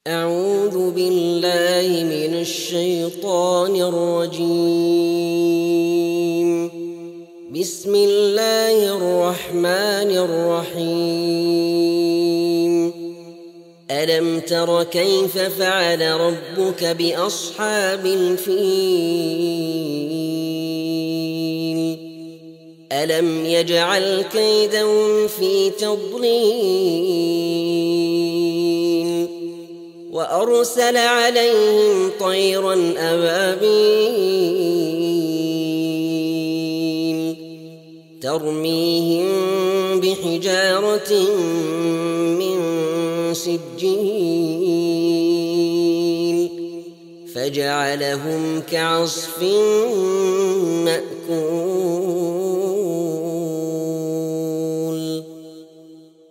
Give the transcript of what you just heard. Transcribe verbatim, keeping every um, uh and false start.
أعوذ بالله من الشيطان الرجيم. بسم الله الرحمن الرحيم. ألم تر كيف فعل ربك بأصحاب الفيل؟ ألم يجعل كيدهم في تضليل وأرسل عليهم طيرا أبابيل ترميهم بحجارة من سجيل فجعلهم كعصف مأكول.